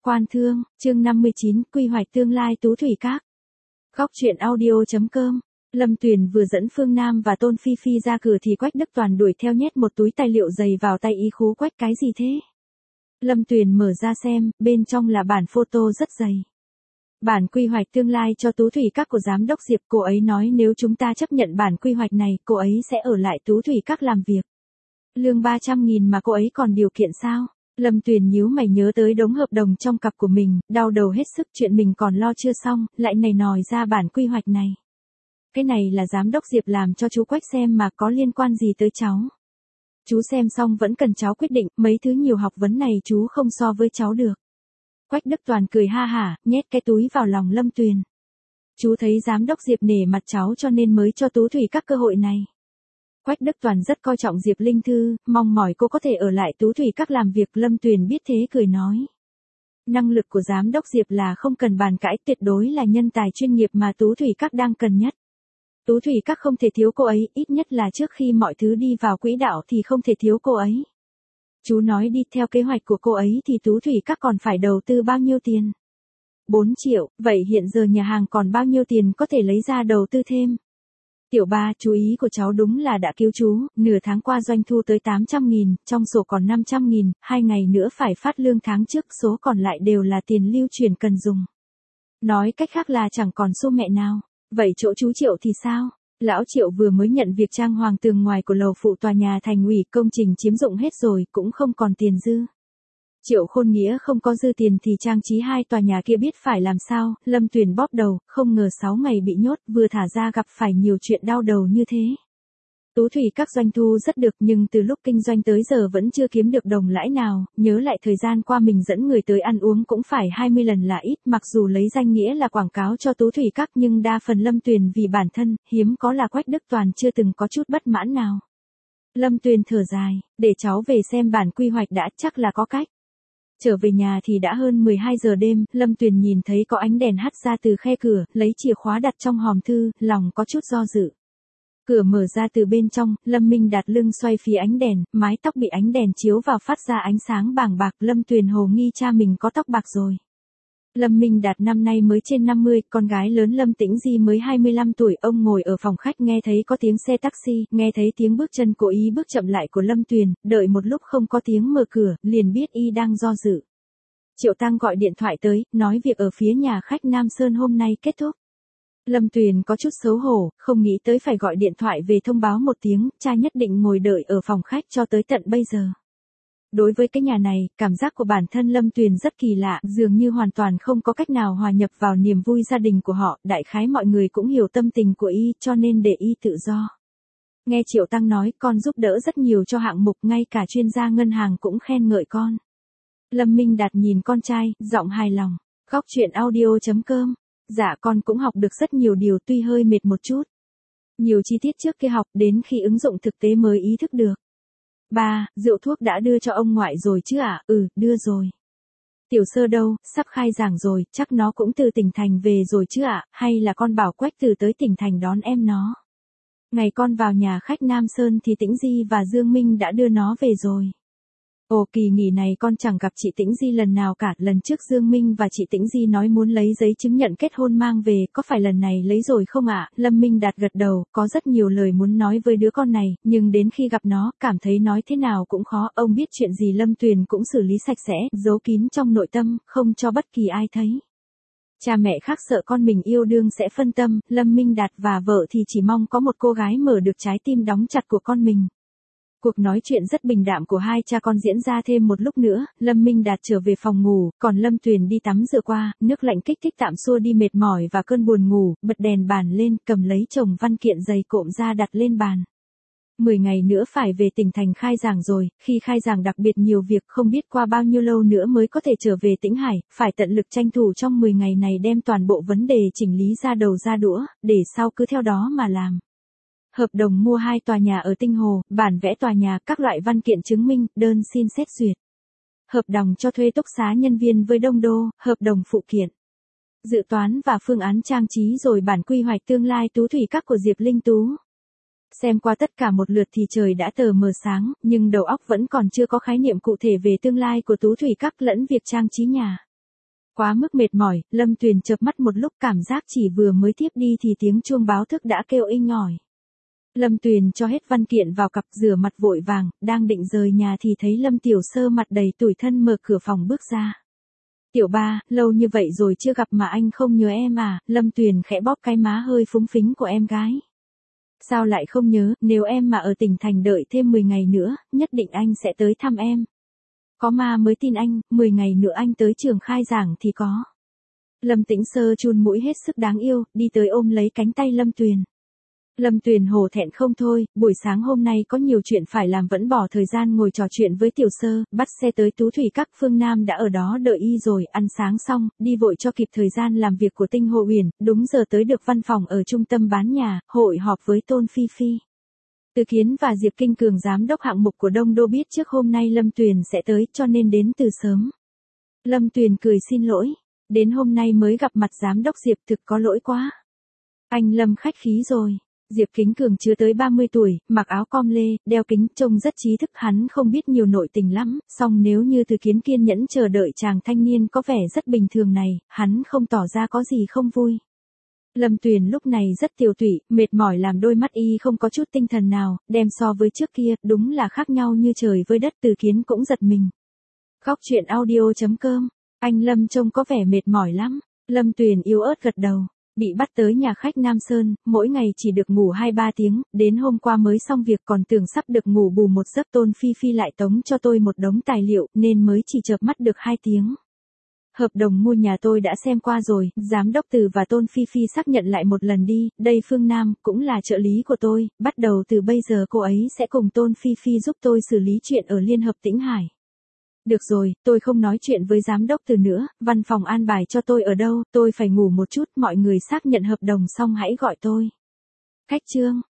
Quan Thương, chương 59, quy hoạch tương lai Tú Thủy Các. Góc truyện audio.com. Lâm Tuyền vừa dẫn Phương Nam và Tôn Phi Phi ra cửa thì Quách Đức Toàn đuổi theo nhét một túi tài liệu dày vào tay y khú Quách, cái gì thế? Lâm Tuyền mở ra xem, bên trong là bản photo rất dày. Bản quy hoạch tương lai cho Tú Thủy Các của Giám đốc Diệp, cô ấy nói nếu chúng ta chấp nhận bản quy hoạch này, cô ấy sẽ ở lại Tú Thủy Các làm việc. Lương 300.000 mà cô ấy còn điều kiện sao? Lâm Tuyền nhíu mày nhớ tới đống hợp đồng trong cặp của mình, đau đầu hết sức, chuyện mình còn lo chưa xong, lại nảy nòi ra bản quy hoạch này. Cái này là Giám đốc Diệp làm cho chú Quách xem mà, có liên quan gì tới cháu? Chú xem xong vẫn cần cháu quyết định, mấy thứ nhiều học vấn này chú không so với cháu được. Quách Đức Toàn cười ha hả, nhét cái túi vào lòng Lâm Tuyền. Chú thấy Giám đốc Diệp nể mặt cháu cho nên mới cho Tú Thủy Các cơ hội này. Quách Đức Toàn rất coi trọng Diệp Linh Thư, mong mỏi cô có thể ở lại Tú Thủy Các làm việc. Lâm Tuyền biết thế cười nói. Năng lực của Giám đốc Diệp là không cần bàn cãi, tuyệt đối là nhân tài chuyên nghiệp mà Tú Thủy Các đang cần nhất. Tú Thủy Các không thể thiếu cô ấy, ít nhất là trước khi mọi thứ đi vào quỹ đạo thì không thể thiếu cô ấy. Chú nói đi, theo kế hoạch của cô ấy thì Tú Thủy Các còn phải đầu tư bao nhiêu tiền? 4 triệu, vậy hiện giờ nhà hàng còn bao nhiêu tiền có thể lấy ra đầu tư thêm? Tiểu ba, chú ý của cháu đúng là đã cứu chú, nửa tháng qua doanh thu tới 800.000, trong sổ còn 500.000, 2 ngày nữa phải phát lương tháng trước, số còn lại đều là tiền lưu chuyển cần dùng. Nói cách khác là chẳng còn xu mẹ nào. Vậy chỗ chú Triệu thì sao? Lão Triệu vừa mới nhận việc trang hoàng tường ngoài của lầu phụ tòa nhà thành ủy, công trình chiếm dụng hết rồi, cũng không còn tiền dư. Triệu Khôn Nghĩa không có dư tiền thì trang trí 2 tòa nhà kia biết phải làm sao? Lâm Tuyền bóp đầu, không ngờ 6 ngày bị nhốt, vừa thả ra gặp phải nhiều chuyện đau đầu như thế. Tú Thủy Các doanh thu rất được, nhưng từ lúc kinh doanh tới giờ vẫn chưa kiếm được đồng lãi nào, nhớ lại thời gian qua mình dẫn người tới ăn uống cũng phải 20 lần là ít, mặc dù lấy danh nghĩa là quảng cáo cho Tú Thủy Các nhưng đa phần Lâm Tuyền vì bản thân, hiếm có là Quách Đức Toàn chưa từng có chút bất mãn nào. Lâm Tuyền thở dài, để cháu về xem bản quy hoạch đã, chắc là có cách. Trở về nhà thì đã hơn 12 giờ đêm, Lâm Tuyền nhìn thấy có ánh đèn hắt ra từ khe cửa, lấy chìa khóa đặt trong hòm thư, lòng có chút do dự. Cửa mở ra từ bên trong, Lâm Minh Đạt lưng xoay phía ánh đèn, mái tóc bị ánh đèn chiếu vào phát ra ánh sáng bàng bạc. Lâm Tuyền hồ nghi cha mình có tóc bạc rồi. Lâm Minh Đạt năm nay mới trên 50, con gái lớn Lâm Tĩnh Di mới 25 tuổi. Ông ngồi ở phòng khách nghe thấy có tiếng xe taxi, nghe thấy tiếng bước chân cố ý bước chậm lại của Lâm Tuyền, đợi một lúc không có tiếng mở cửa, liền biết y đang do dự. Triệu Tăng gọi điện thoại tới, nói việc ở phía nhà khách Nam Sơn hôm nay kết thúc. Lâm Tuyền có chút xấu hổ, không nghĩ tới phải gọi điện thoại về thông báo một tiếng, cha nhất định ngồi đợi ở phòng khách cho tới tận bây giờ. Đối với cái nhà này, cảm giác của bản thân Lâm Tuyền rất kỳ lạ, dường như hoàn toàn không có cách nào hòa nhập vào niềm vui gia đình của họ, đại khái mọi người cũng hiểu tâm tình của y cho nên để y tự do. Nghe Triệu Tăng nói con giúp đỡ rất nhiều cho hạng mục, ngay cả chuyên gia ngân hàng cũng khen ngợi con. Lâm Minh Đạt nhìn con trai, giọng hài lòng. Góc truyện audio.com. Dạ con cũng học được rất nhiều điều, tuy hơi mệt một chút. Nhiều chi tiết trước kia học, đến khi ứng dụng thực tế mới ý thức được. Ba, rượu thuốc đã đưa cho ông ngoại rồi chứ ạ? Ừ, đưa rồi. Tiểu Sơ đâu, sắp khai giảng rồi, chắc nó cũng từ tỉnh thành về rồi chứ ạ? Hay là con bảo Quách từ tới tỉnh thành đón em nó? Ngày con vào nhà khách Nam Sơn thì Tĩnh Di và Dương Minh đã đưa nó về rồi. Ồ, kỳ nghỉ này con chẳng gặp chị Tĩnh Di lần nào cả, lần trước Dương Minh và chị Tĩnh Di nói muốn lấy giấy chứng nhận kết hôn mang về, có phải lần này lấy rồi không ạ? Lâm Minh Đạt gật đầu, có rất nhiều lời muốn nói với đứa con này, nhưng đến khi gặp nó, cảm thấy nói thế nào cũng khó. Ông biết chuyện gì Lâm Tuyền cũng xử lý sạch sẽ, giấu kín trong nội tâm, không cho bất kỳ ai thấy. Cha mẹ khác sợ con mình yêu đương sẽ phân tâm, Lâm Minh Đạt và vợ thì chỉ mong có một cô gái mở được trái tim đóng chặt của con mình. Cuộc nói chuyện rất bình đạm của hai cha con diễn ra thêm một lúc nữa, Lâm Minh Đạt trở về phòng ngủ, còn Lâm Tuyền đi tắm rửa qua, nước lạnh kích thích tạm xua đi mệt mỏi và cơn buồn ngủ, bật đèn bàn lên, cầm lấy chồng văn kiện dày cộm ra đặt lên bàn. 10 ngày nữa phải về tỉnh thành khai giảng rồi, khi khai giảng đặc biệt nhiều việc, không biết qua bao nhiêu lâu nữa mới có thể trở về Tĩnh Hải, phải tận lực tranh thủ trong 10 ngày này đem toàn bộ vấn đề chỉnh lý ra đầu ra đũa, để sau cứ theo đó mà làm. Hợp đồng mua 2 tòa nhà ở Tinh Hồ, bản vẽ tòa nhà, các loại văn kiện chứng minh, đơn xin xét duyệt. Hợp đồng cho thuê túc xá nhân viên với Đông Đô, hợp đồng phụ kiện. Dự toán và phương án trang trí rồi bản quy hoạch tương lai Tú Thủy Các của Diệp Linh Tú. Xem qua tất cả một lượt thì trời đã tờ mờ sáng, nhưng đầu óc vẫn còn chưa có khái niệm cụ thể về tương lai của Tú Thủy Các lẫn việc trang trí nhà. Quá mức mệt mỏi, Lâm Tuyền chợp mắt một lúc, cảm giác chỉ vừa mới tiếp đi thì tiếng chuông báo thức đã kêu inh ỏi. Lâm Tuyền cho hết văn kiện vào cặp, rửa mặt vội vàng, đang định rời nhà thì thấy Lâm Tiểu Sơ mặt đầy tủi thân mở cửa phòng bước ra. Tiểu ba, lâu như vậy rồi chưa gặp mà anh không nhớ em à? Lâm Tuyền khẽ bóp cái má hơi phúng phính của em gái. Sao lại không nhớ, nếu em mà ở tỉnh thành đợi thêm 10 ngày nữa, nhất định anh sẽ tới thăm em. Có ma mới tin anh, 10 ngày nữa anh tới trường khai giảng thì có. Lâm Tĩnh Sơ chun mũi hết sức đáng yêu, đi tới ôm lấy cánh tay Lâm Tuyền. Lâm Tuyền hổ thẹn không thôi, buổi sáng hôm nay có nhiều chuyện phải làm vẫn bỏ thời gian ngồi trò chuyện với Tiểu Sơ, bắt xe tới Tú Thủy Các. Phương Nam đã ở đó đợi y rồi, ăn sáng xong, đi vội cho kịp thời gian làm việc của Tinh Hồ Uyển, đúng giờ tới được văn phòng ở trung tâm bán nhà, hội họp với Tôn Phi Phi. Từ Kiến và Diệp Kinh Cường giám đốc hạng mục của Đông Đô biết trước hôm nay Lâm Tuyền sẽ tới cho nên đến từ sớm. Lâm Tuyền cười xin lỗi, đến hôm nay mới gặp mặt giám đốc Diệp, thực có lỗi quá. Anh Lâm khách khí rồi. Diệp Kính Cường chưa tới 30 tuổi, mặc áo com lê, đeo kính, trông rất trí thức, hắn không biết nhiều nội tình lắm, song nếu như Từ Kiến kiên nhẫn chờ đợi chàng thanh niên có vẻ rất bình thường này, hắn không tỏ ra có gì không vui. Lâm Tuyền lúc này rất tiều tụy, mệt mỏi làm đôi mắt y không có chút tinh thần nào, đem so với trước kia, đúng là khác nhau như trời với đất. Từ Kiến cũng giật mình. Góc truyện audio.com, anh Lâm trông có vẻ mệt mỏi lắm. Lâm Tuyền yếu ớt gật đầu. Bị bắt tới nhà khách Nam Sơn, mỗi ngày chỉ được ngủ 2-3 tiếng, đến hôm qua mới xong việc còn tưởng sắp được ngủ bù một giấc. Tôn Phi Phi lại tống cho tôi một đống tài liệu nên mới chỉ chợp mắt được 2 tiếng. Hợp đồng mua nhà tôi đã xem qua rồi, giám đốc Từ và Tôn Phi Phi xác nhận lại một lần đi, đây Phương Nam, cũng là trợ lý của tôi, bắt đầu từ bây giờ cô ấy sẽ cùng Tôn Phi Phi giúp tôi xử lý chuyện ở Liên Hợp Tĩnh Hải. Được rồi, tôi không nói chuyện với giám đốc Từ nữa, văn phòng an bài cho tôi ở đâu, tôi phải ngủ một chút, mọi người xác nhận hợp đồng xong hãy gọi tôi. Khách trương.